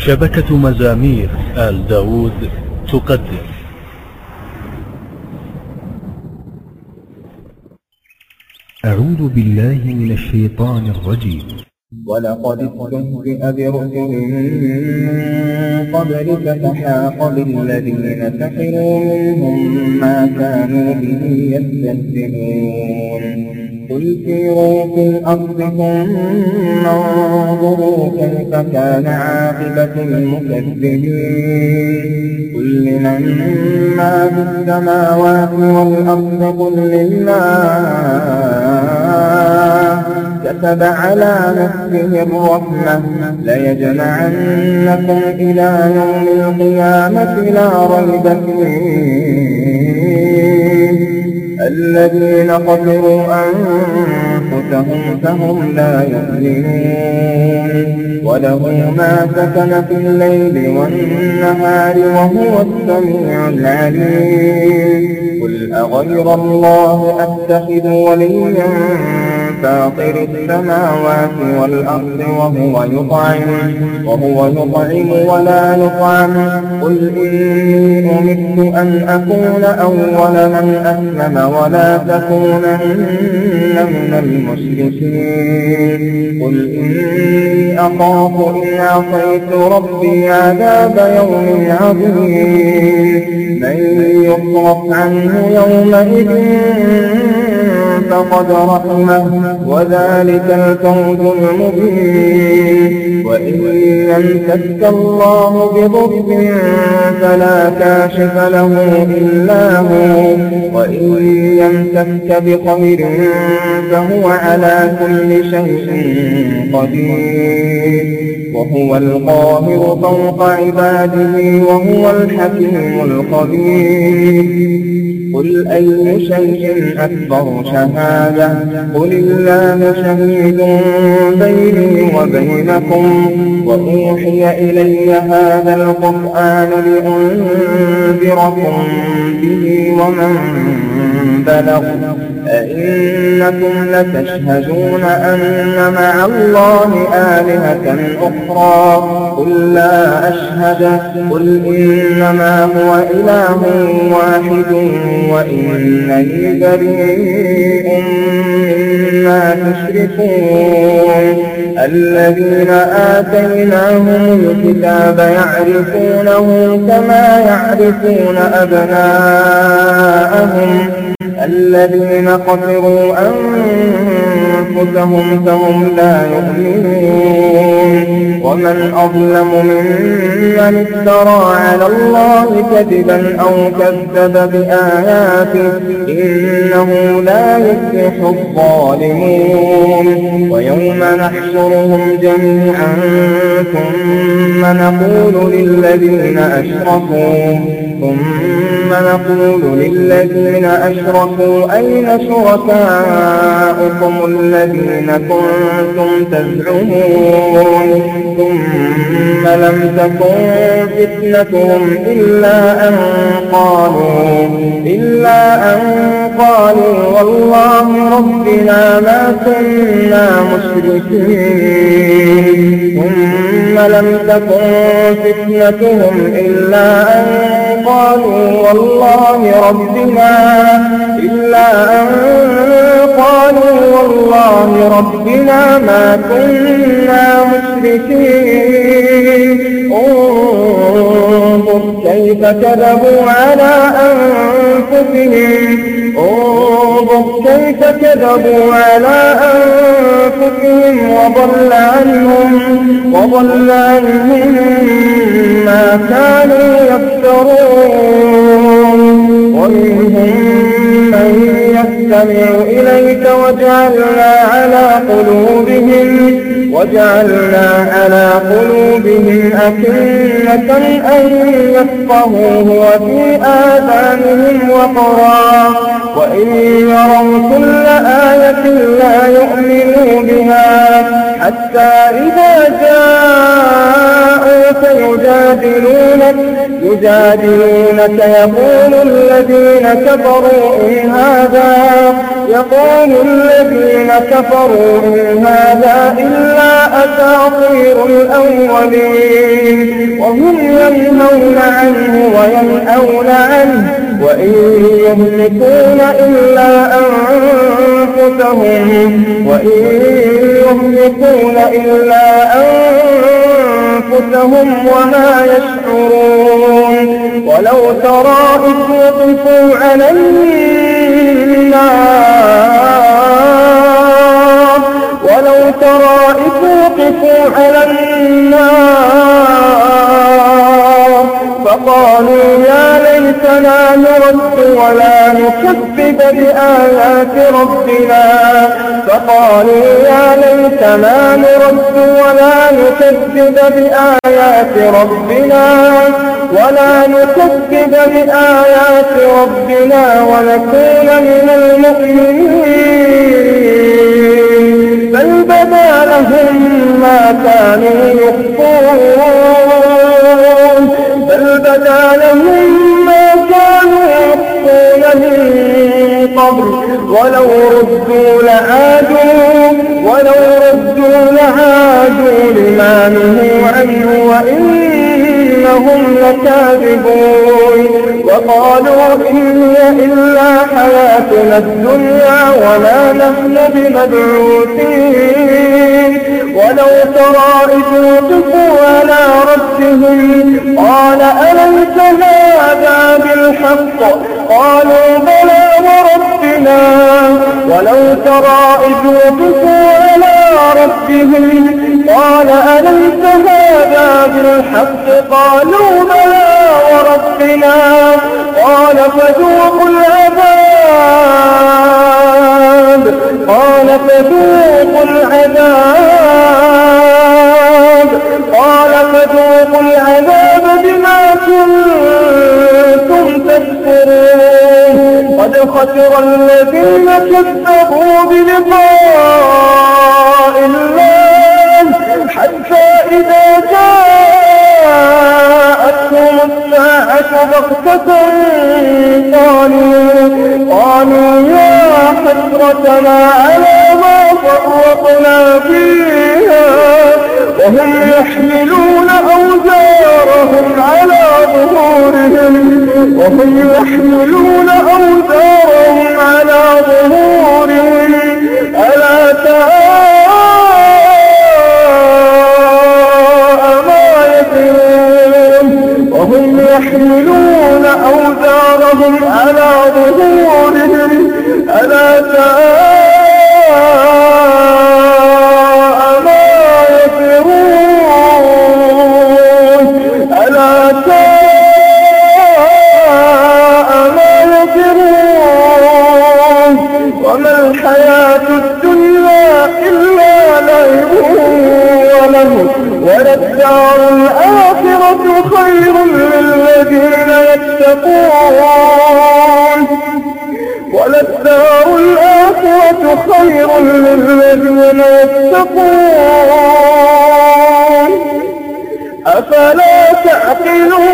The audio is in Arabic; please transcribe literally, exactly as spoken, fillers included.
شبكة مزامير آل داود تقدم. أعوذ بالله من الشيطان الرجيم. ولقد استهزئ برسل من قبلك فحاق بالذين سخروا منهم ما كانوا به يستهزئون. قل سيروا في الأرض ثم انظروا كيف كان عاقبة المكذبين. قل لمن ما في السماوات والأرض قل لله كتب على نفسه الرحمة ليجمعنكم إلى يوم القيامة لا ريب فيه. الذين خسروا أنفسهم فهم لا يؤمنون. وله ما سكن في الليل والنهار وهو السميع العليم. قل أغير الله أتخذ وليا فاطر السماوات والأرض وهو يطعم وهو يطعم ولا يطعم. قل إني أمرت أن أكون أول من أسلم ولا تكونن من المشركين. قل إني أخاف إن عصيت ربي عذاب يوم عظيم. من يصرف عنه يومئذ فقد رحمه وذلك الفوز المبين. وإن يمسك الله بضر فلا كاشف له إلا هو وإن يمسك بخير فهو على كل شيء قدير. وهو القاهر فوق عباده وهو الحكيم الخبير. قل أي شيء أكبر شهادة قل الله شهيد بيني وبينكم. وأوحي إلي هذا القرآن لأنذركم به ومن بلغ. أئنكم لتشهدون أن مع الله آلهة أخرى قل لا أشهد. قل إنما هو إله واحد وإنني بريء مما تشركون. الذين آتيناهم الكتاب يعرفونه كما يعرفون أبناءهم. الذين خسروا أنفسهم فهم لا يؤمنون. ومن أظلم ممن افترى على الله كذبا أو كذب بآياته إنه لا يفلح الظالمون. ويوم نحشرهم جميعا ثم نقول للذين أشركوا ثم نقول للذين أشركوا أين شركاؤكم الذين كنتم تزعمون. ثم لم تكن فتنتهم إلا أن قالوا إلا أن قالوا والله ربنا ما كنا مشركين. ثم لم تكن فتنتهم إلا أن قالوا والله ربنا إلا أن قالوا والله ربنا ما كنا مشركين. انظر كيف كذبوا على أنفسهم انظر كيف كذبوا على أنفسهم وضل عنهم وضل عنهم ما كانوا يفترون. ومنهم من يستمع إليك وجعلنا على قلوبهم وجعلنا على قلوبهم أكنة أن يفقهوه وفي آذانهم وقرا وإن يروا كل آية لا يؤمنوا بها حتى إذا جاءوك يجادلونك يجادلونك يقول الذين كفروا إن هذا يقول الذين كفروا إن هذا إلا أساطير الأولين وهم ينهون عنه وينأون عنه وإن يهلكون إلا أنفسهم وإن يهلكون إلا أنفسهم وما يشعرون ولو ترى إذ وقفوا على النار ولو ترى إذ وقفوا على النار فقالوا يا ليتنا نرد ولا نكذب بآيات ربنا فقالوا يا ليتنا نرد ولا نكذب بآيات ربنا ولا نكذب بآيات ربنا ونكون من المؤمنين بل بدا لهم ما كانوا يخفون بل بدا لهم ما كانوا يخفون من قبل ولو ردوا لعادوا ولو ردوا لعادوا لما نهوا عنه وإنهم لكاذبون وقالوا إن هي إلا حياتنا الدنيا وما نحن بمبعوثين ولو ترى إذ وقفوا على ربهم قال أليس هذا بالحق قالوا بلى وربنا ولو ترى إذ وقفوا على ربهم قال أليس هذا بالحق قالوا بلى وربنا قال فذوقوا العذاب قال فذوقوا العذاب قال فذوقوا العذاب بما كنتم تكفرون قد خسر الذين كذبوا بلقاء الله حتى إذا جاءتهم الساعة بغتة قالوا قالوا يا حسرتنا على ما فرطنا فيها وهم يحملون أوزارهم على ظهورهم وهم يحملون أوزارهم على ظهورهم ألا ساء ما يزرون وهم يحملون أوزارهم على ظهورهم ألا ساء وللدار الآخرة خير للذين يتقون وللدار الآخرة خير للذين يتقون أفلا تعقلون